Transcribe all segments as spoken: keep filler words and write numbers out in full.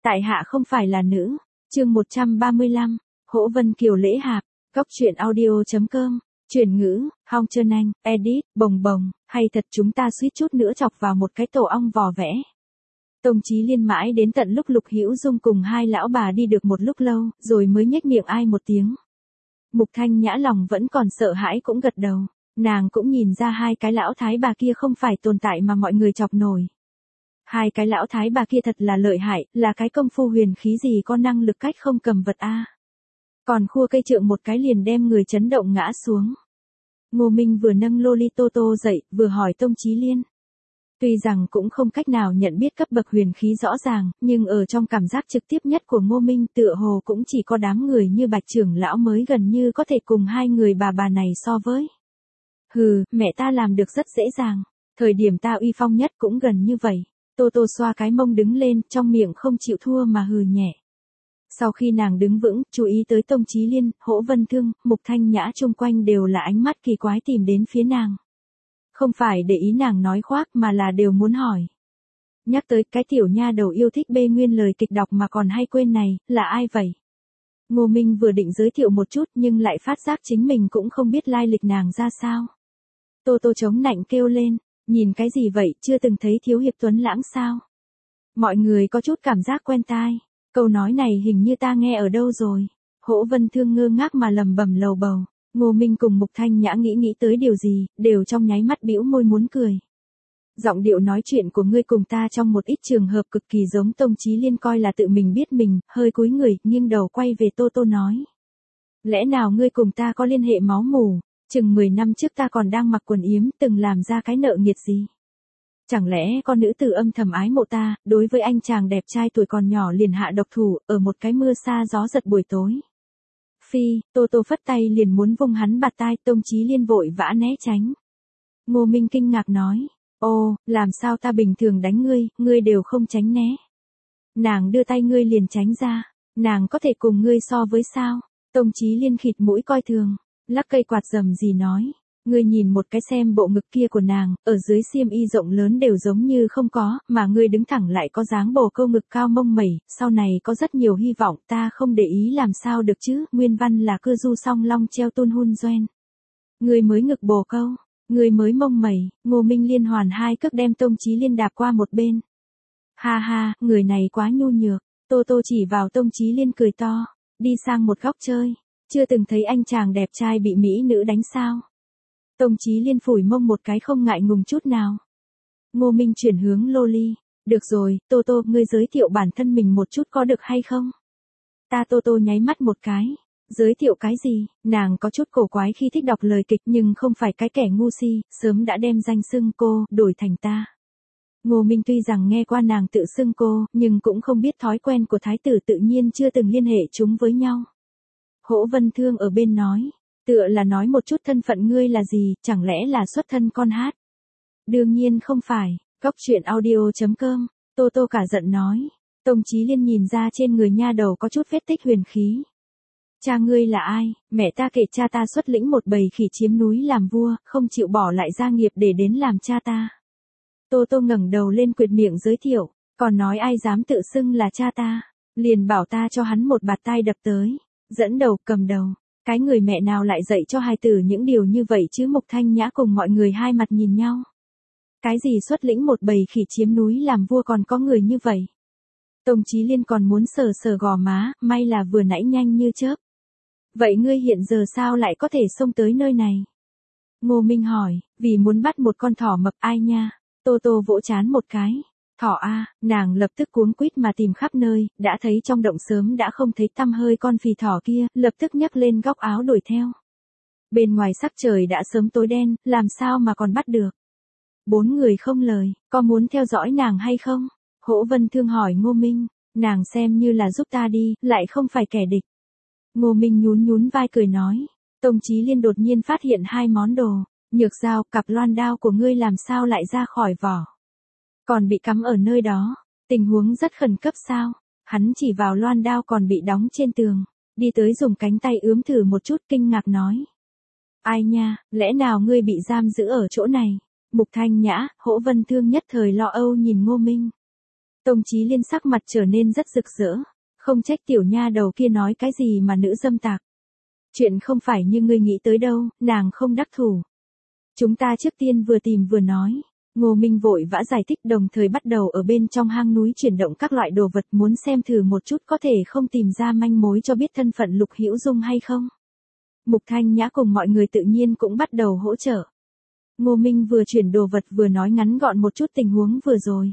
Tại hạ không phải là nữ. Chương một trăm ba mươi lăm, Hỗ Vân Kiều lễ hạp. Góc truyện audio chấm com. Chuyển ngữ, Hong Trơn Anh, edit, bồng bồng, hay thật chúng ta suýt chút nữa chọc vào một cái tổ ong vò vẽ. Tông Chí Liên mãi đến tận lúc Lục Hữu Dung cùng hai lão bà đi được một lúc lâu, rồi mới nhếch miệng ai một tiếng. Mục Thanh Nhã lòng vẫn còn sợ hãi cũng gật đầu, nàng cũng nhìn ra hai cái lão thái bà kia không phải tồn tại mà mọi người chọc nổi. Hai cái lão thái bà kia thật là lợi hại, là cái công phu huyền khí gì có năng lực cách không cầm vật a. Còn khua cây trượng một cái liền đem người chấn động ngã xuống. Ngô Minh vừa nâng Loli Tô Tô dậy, vừa hỏi Tông Chí Liên. Tuy rằng cũng không cách nào nhận biết cấp bậc huyền khí rõ ràng, nhưng ở trong cảm giác trực tiếp nhất của Ngô Minh tựa hồ cũng chỉ có đám người như Bạch trưởng lão mới gần như có thể cùng hai người bà bà này so với. Hừ, mẹ ta làm được rất dễ dàng, thời điểm ta uy phong nhất cũng gần như vậy. Tô Tô xoa cái mông đứng lên, trong miệng không chịu thua mà hừ nhẹ. Sau khi nàng đứng vững, chú ý tới Tông Chí Liên, Hỗ Vân Thương, Mục Thanh Nhã chung quanh đều là ánh mắt kỳ quái tìm đến phía nàng. Không phải để ý nàng nói khoác mà là đều muốn hỏi. Nhắc tới cái tiểu nha đầu yêu thích bê nguyên lời kịch đọc mà còn hay quên này, là ai vậy? Ngô Minh vừa định giới thiệu một chút nhưng lại phát giác chính mình cũng không biết lai lịch nàng ra sao. Tô Tô chống nạnh kêu lên, nhìn cái gì vậy, chưa từng thấy thiếu hiệp tuấn lãng sao? Mọi người có chút cảm giác quen tai, câu nói này hình như ta nghe ở đâu rồi. Hỗ Vân Thương ngơ ngác mà lầm bầm lầu bầu. Ngô Minh cùng Mục Thanh Nhã nghĩ nghĩ tới điều gì, đều trong nháy mắt bĩu môi muốn cười. Giọng điệu nói chuyện của ngươi cùng ta trong một ít trường hợp cực kỳ giống. Tông Chí Liên coi là tự mình biết mình, hơi cúi người, nghiêng đầu quay về Tô Tô nói. Lẽ nào ngươi cùng ta có liên hệ máu mủ, chừng mười năm trước ta còn đang mặc quần yếm, từng làm ra cái nợ nghiệt gì? Chẳng lẽ con nữ tử âm thầm ái mộ ta, đối với anh chàng đẹp trai tuổi còn nhỏ liền hạ độc thủ, ở một cái mưa sa gió giật buổi tối? Phi, Tô Tô phất tay liền muốn vung hắn bạt tai. Tông Chí Liên vội vã né tránh. Ngô Minh kinh ngạc nói, ô, làm sao ta bình thường đánh ngươi, ngươi đều không tránh né. Nàng đưa tay ngươi liền tránh ra, nàng có thể cùng ngươi so với sao? Tông Chí Liên khịt mũi coi thường, lắc cây quạt rầm gì nói, ngươi nhìn một cái xem bộ ngực kia của nàng, ở dưới xiêm y rộng lớn đều giống như không có, mà ngươi đứng thẳng lại có dáng bồ câu ngực cao mông mẩy, sau này có rất nhiều hy vọng, ta không để ý làm sao được chứ? Nguyên văn là cưa du song long treo tôn hun doen. Ngươi mới ngực bồ câu, ngươi mới mông mẩy. Ngô Minh liên hoàn hai cước đem Tông Chí Liên đạp qua một bên. Ha ha, người này quá nhu nhược. Tô Tô chỉ vào Tông Chí Liên cười to, đi sang một góc chơi, chưa từng thấy anh chàng đẹp trai bị mỹ nữ đánh sao? Tông Chí Liên phủi mông một cái không ngại ngùng chút nào. Ngô Minh chuyển hướng Loli, được rồi, Tô Tô, ngươi giới thiệu bản thân mình một chút có được hay không? Ta Tô Tô nháy mắt một cái, giới thiệu cái gì? Nàng có chút cổ quái khi thích đọc lời kịch nhưng không phải cái kẻ ngu si, sớm đã đem danh xưng cô đổi thành ta. Ngô Minh tuy rằng nghe qua nàng tự xưng cô, nhưng cũng không biết thói quen của thái tử tự nhiên chưa từng liên hệ chúng với nhau. Hỗ Vân Thương ở bên nói, tựa là nói một chút thân phận ngươi là gì, chẳng lẽ là xuất thân con hát? Đương nhiên không phải. Góc truyện audio chấm com. Tô Tô cả giận nói. Tông Chí Liên nhìn ra trên người nha đầu có chút vết tích huyền khí. Cha ngươi là ai? Mẹ ta kể cha ta xuất lĩnh một bầy khỉ chiếm núi làm vua, không chịu bỏ lại gia nghiệp để đến làm cha ta. Tô Tô ngẩng đầu lên quyệt miệng giới thiệu, còn nói ai dám tự xưng là cha ta, liền bảo ta cho hắn một bạt tai đập tới, dẫn đầu cầm đầu. Cái người mẹ nào lại dạy cho hài tử những điều như vậy chứ? Mục Thanh Nhã cùng mọi người hai mặt nhìn nhau. Cái gì xuất lĩnh một bầy khỉ chiếm núi làm vua còn có người như vậy? Tông Chí Liên còn muốn sờ sờ gò má, may là vừa nãy nhanh như chớp. Vậy ngươi hiện giờ sao lại có thể xông tới nơi này? Ngô Minh hỏi, vì muốn bắt một con thỏ mập. Ai nha? Tô Tô vỗ trán một cái. Thỏ a, nàng lập tức cuống quýt mà tìm khắp nơi, đã thấy trong động sớm đã không thấy tăm hơi con phì thỏ kia, lập tức nhấc lên góc áo đuổi theo. Bên ngoài sắc trời đã sớm tối đen, làm sao mà còn bắt được? Bốn người không lời, có muốn theo dõi nàng hay không? Hỗ Vân Thương hỏi Ngô Minh, nàng xem như là giúp ta đi, lại không phải kẻ địch. Ngô Minh nhún nhún vai cười nói, Tông Chí Liên đột nhiên phát hiện hai món đồ, nhược dao, cặp loan đao của ngươi làm sao lại ra khỏi vỏ? Còn bị cắm ở nơi đó, tình huống rất khẩn cấp sao? Hắn chỉ vào loan đao còn bị đóng trên tường, đi tới dùng cánh tay ướm thử một chút, kinh ngạc nói. Ai nha, lẽ nào ngươi bị giam giữ ở chỗ này? Mục Thanh Nhã, Hỗ Vân Thương nhất thời lo âu nhìn Ngô Minh. Tông Chí Liên sắc mặt trở nên rất rực rỡ. Không trách tiểu nha đầu kia nói cái gì mà nữ dâm tặc. Chuyện không phải như ngươi nghĩ tới đâu, nàng không đắc thủ. Chúng ta trước tiên vừa tìm vừa nói. Ngô Minh vội vã giải thích, đồng thời bắt đầu ở bên trong hang núi chuyển động các loại đồ vật, muốn xem thử một chút có thể không tìm ra manh mối cho biết thân phận Lục Hữu Dung hay không. Mục Thanh Nhã cùng mọi người tự nhiên cũng bắt đầu hỗ trợ. Ngô Minh vừa chuyển đồ vật vừa nói ngắn gọn một chút tình huống vừa rồi.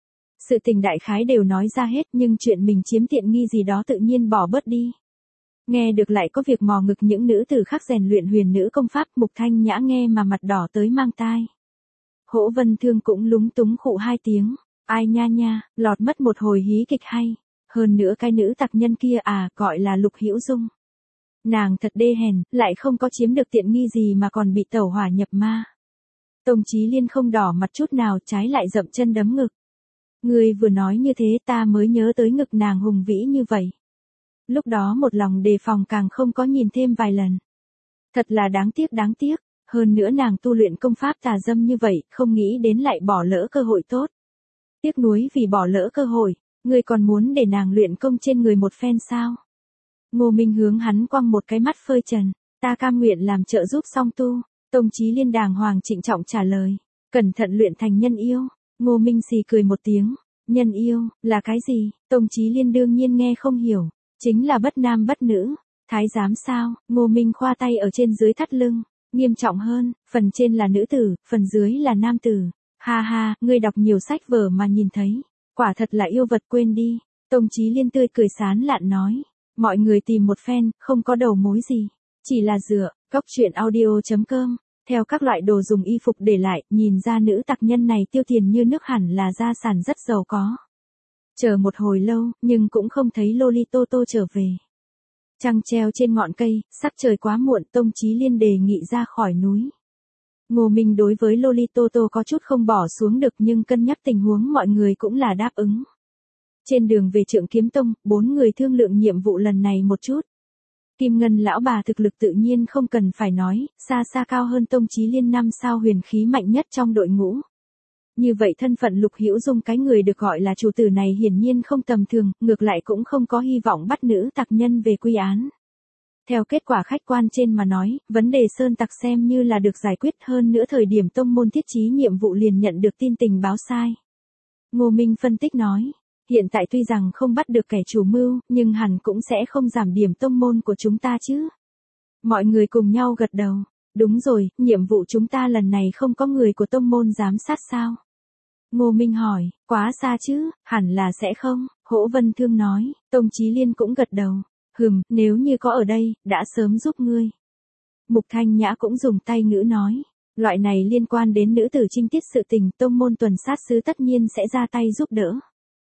Sự tình đại khái đều nói ra hết, nhưng chuyện mình chiếm tiện nghi gì đó tự nhiên bỏ bớt đi. Nghe được lại có việc mò ngực những nữ tử khác rèn luyện huyền nữ công pháp, Mục Thanh Nhã nghe mà mặt đỏ tới mang tai. Hỗ Vân Thương cũng lúng túng khụ hai tiếng, ai nha nha, lọt mất một hồi hí kịch hay. Hơn nữa cái nữ tặc nhân kia à, gọi là Lục Hữu Dung. Nàng thật đê hèn, lại không có chiếm được tiện nghi gì mà còn bị tẩu hỏa nhập ma. Tông Chí Liên không đỏ mặt chút nào, trái lại dậm chân đấm ngực. Ngươi vừa nói như thế ta mới nhớ tới ngực nàng hùng vĩ như vậy. Lúc đó một lòng đề phòng càng không có nhìn thêm vài lần. Thật là đáng tiếc đáng tiếc, hơn nữa nàng tu luyện công pháp tà dâm như vậy, không nghĩ đến lại bỏ lỡ cơ hội tốt. Tiếc nuối vì bỏ lỡ cơ hội, ngươi còn muốn để nàng luyện công trên người một phen sao? Ngô Minh hướng hắn quăng một cái mắt phơi trần, ta cam nguyện làm trợ giúp song tu. Tông Chí Liên đàng hoàng trịnh trọng trả lời, cẩn thận luyện thành nhân yêu. Ngô Minh xì cười một tiếng, nhân yêu, là cái gì? Tông Chí Liên đương nhiên nghe không hiểu, chính là bất nam bất nữ, thái giám sao? Ngô Minh khoa tay ở trên dưới thắt lưng, nghiêm trọng hơn, phần trên là nữ tử, phần dưới là nam tử. Ha ha, ngươi đọc nhiều sách vở mà nhìn thấy, quả thật là yêu vật quên đi. Tông Chí Liên tươi cười sán lạn nói, mọi người tìm một phen, không có đầu mối gì, chỉ là dựa, góc truyện audio chấm com. Theo các loại đồ dùng y phục để lại, nhìn ra nữ tặc nhân này tiêu tiền như nước, hẳn là gia sản rất giàu có. Chờ một hồi lâu, nhưng cũng không thấy Lolitoto trở về. Trăng treo trên ngọn cây, sắc trời quá muộn, Tông Chí Liên đề nghị ra khỏi núi. Ngô Minh đối với Lolitoto có chút không bỏ xuống được, nhưng cân nhắc tình huống mọi người cũng là đáp ứng. Trên đường về Trượng Kiếm Tông, bốn người thương lượng nhiệm vụ lần này một chút. Kim Ngân lão bà thực lực tự nhiên không cần phải nói, xa xa cao hơn Tông Chí Liên, năm sao huyền khí mạnh nhất trong đội ngũ. Như vậy thân phận Lục Hữu Dung, cái người được gọi là chủ tử này hiển nhiên không tầm thường, ngược lại cũng không có hy vọng bắt nữ tặc nhân về quy án. Theo kết quả khách quan trên mà nói, vấn đề sơn tặc xem như là được giải quyết, hơn nữa thời điểm tông môn thiết trí nhiệm vụ liền nhận được tin tình báo sai. Ngô Minh phân tích nói. Hiện tại tuy rằng không bắt được kẻ chủ mưu, nhưng hẳn cũng sẽ không giảm điểm tông môn của chúng ta chứ. Mọi người cùng nhau gật đầu. Đúng rồi, nhiệm vụ chúng ta lần này không có người của tông môn giám sát sao? Ngô Minh hỏi, quá xa chứ, hẳn là sẽ không, Hỗ Vân Thương nói. Tông Chí Liên cũng gật đầu. Hừm, nếu như có ở đây, đã sớm giúp ngươi. Mục Thanh Nhã cũng dùng tay ngữ nói. Loại này liên quan đến nữ tử trinh tiết sự tình, tông môn tuần sát sứ tất nhiên sẽ ra tay giúp đỡ.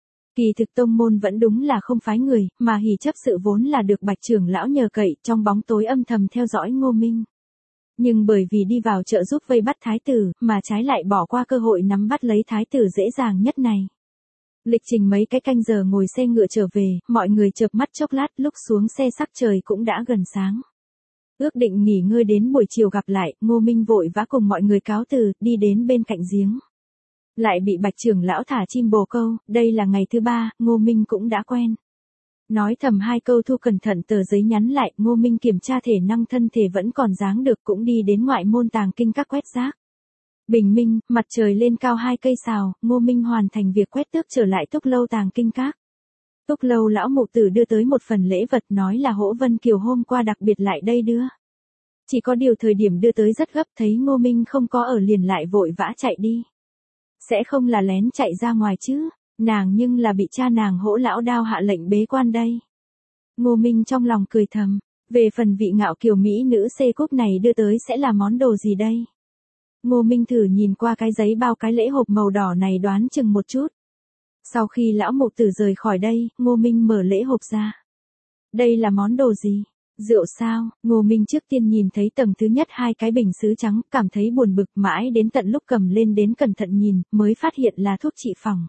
Kỳ thực tông môn vẫn đúng là không phái người, mà hỉ chấp sự vốn là được Bạch trưởng lão nhờ cậy, trong bóng tối âm thầm theo dõi Ngô Minh. Nhưng bởi vì đi vào trợ giúp vây bắt thái tử, mà trái lại bỏ qua cơ hội nắm bắt lấy thái tử dễ dàng nhất này. Lịch trình mấy cái canh giờ ngồi xe ngựa trở về, mọi người chợp mắt chốc lát, lúc xuống xe sắc trời cũng đã gần sáng. Ước định nghỉ ngơi đến buổi chiều gặp lại, Ngô Minh vội vã cùng mọi người cáo từ, đi đến bên cạnh giếng. Lại bị Bạch trưởng lão thả chim bồ câu, đây là ngày thứ ba, Ngô Minh cũng đã quen. Nói thầm hai câu thu cẩn thận tờ giấy nhắn lại, Ngô Minh kiểm tra thể năng thân thể vẫn còn dáng được, cũng đi đến ngoại môn tàng kinh các quét rác. Bình minh, mặt trời lên cao hai cây sào, Ngô Minh hoàn thành việc quét tước trở lại Túc Lâu tàng kinh các. Túc Lâu lão mụ tử đưa tới một phần lễ vật, nói là Hỗ Vân Kiều hôm qua đặc biệt lại đây đưa. Chỉ có điều thời điểm đưa tới rất gấp, thấy Ngô Minh không có ở liền lại vội vã chạy đi. Sẽ không là lén chạy ra ngoài chứ, nàng nhưng là bị cha nàng Hỗ lão đao hạ lệnh bế quan đây. Ngô Minh trong lòng cười thầm, về phần vị ngạo kiều mỹ nữ xê cúp này đưa tới sẽ là món đồ gì đây? Ngô Minh thử nhìn qua cái giấy bao cái lễ hộp màu đỏ này đoán chừng một chút. Sau khi lão mụ tử rời khỏi đây, Ngô Minh mở lễ hộp ra. Đây là món đồ gì? Rượu sao? Ngô Minh trước tiên nhìn thấy tầng thứ nhất hai cái bình sứ trắng, cảm thấy buồn bực, mãi đến tận lúc cầm lên đến cẩn thận nhìn, mới phát hiện là thuốc trị phỏng.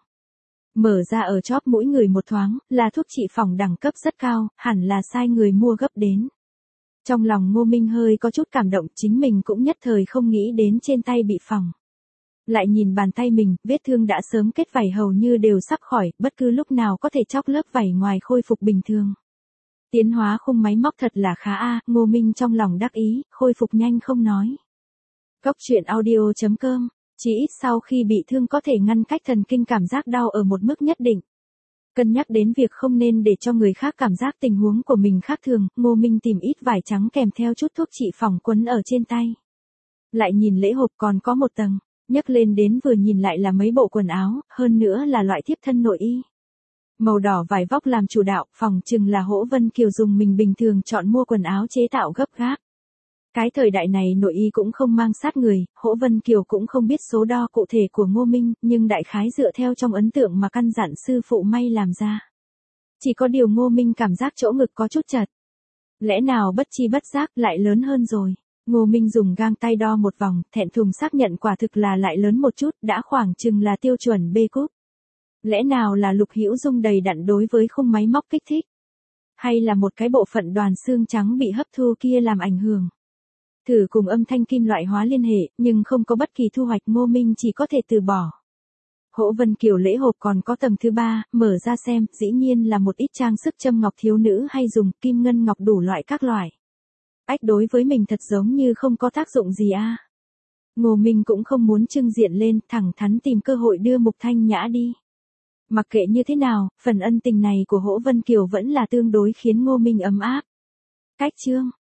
Mở ra ở chóp mũi người một thoáng, là thuốc trị phỏng đẳng cấp rất cao, hẳn là sai người mua gấp đến. Trong lòng Ngô Minh hơi có chút cảm động, chính mình cũng nhất thời không nghĩ đến trên tay bị phỏng. Lại nhìn bàn tay mình, vết thương đã sớm kết vảy hầu như đều sắp khỏi, bất cứ lúc nào có thể chóc lớp vảy ngoài khôi phục bình thường. Tiến hóa khung máy móc thật là khá a, Ngô Minh trong lòng đắc ý, khôi phục nhanh không nói. Cốc truyện audio chấm com, chỉ ít sau khi bị thương có thể ngăn cách thần kinh cảm giác đau ở một mức nhất định. Cân nhắc đến việc không nên để cho người khác cảm giác tình huống của mình khác thường, Ngô Minh tìm ít vải trắng kèm theo chút thuốc trị phỏng quấn ở trên tay. Lại nhìn lễ hộp còn có một tầng, nhấc lên đến vừa nhìn lại là mấy bộ quần áo, hơn nữa là loại thiếp thân nội y. Màu đỏ vải vóc làm chủ đạo, phòng chừng là Hỗ Vân Kiều dùng mình bình thường chọn mua quần áo chế tạo gấp gáp. Cái thời đại này nội y cũng không mang sát người, Hỗ Vân Kiều cũng không biết số đo cụ thể của Ngô Minh, nhưng đại khái dựa theo trong ấn tượng mà căn dặn sư phụ may làm ra. Chỉ có điều Ngô Minh cảm giác chỗ ngực có chút chật. Lẽ nào bất chi bất giác lại lớn hơn rồi. Ngô Minh dùng gang tay đo một vòng, thẹn thùng xác nhận quả thực là lại lớn một chút, đã khoảng chừng là tiêu chuẩn B cúp. Lẽ nào là Lục Hữu Dung đầy đặn đối với khung máy móc kích thích? Hay là một cái bộ phận đoàn xương trắng bị hấp thu kia làm ảnh hưởng? Thử cùng âm thanh kim loại hóa liên hệ, nhưng không có bất kỳ thu hoạch, Ngô Minh chỉ có thể từ bỏ. Hỗ Vân Kiều lễ hộp còn có tầng thứ ba, mở ra xem, dĩ nhiên là một ít trang sức châm ngọc thiếu nữ hay dùng, kim ngân ngọc đủ loại các loại. Ách, đối với mình thật giống như không có tác dụng gì a. Ngô Minh cũng không muốn trưng diện lên, thẳng thắn tìm cơ hội đưa Mục Thanh Nhã đi. Mặc kệ như thế nào, phần ân tình này của Hỗ Vân Kiều vẫn là tương đối khiến Ngô Minh ấm áp. Cách chương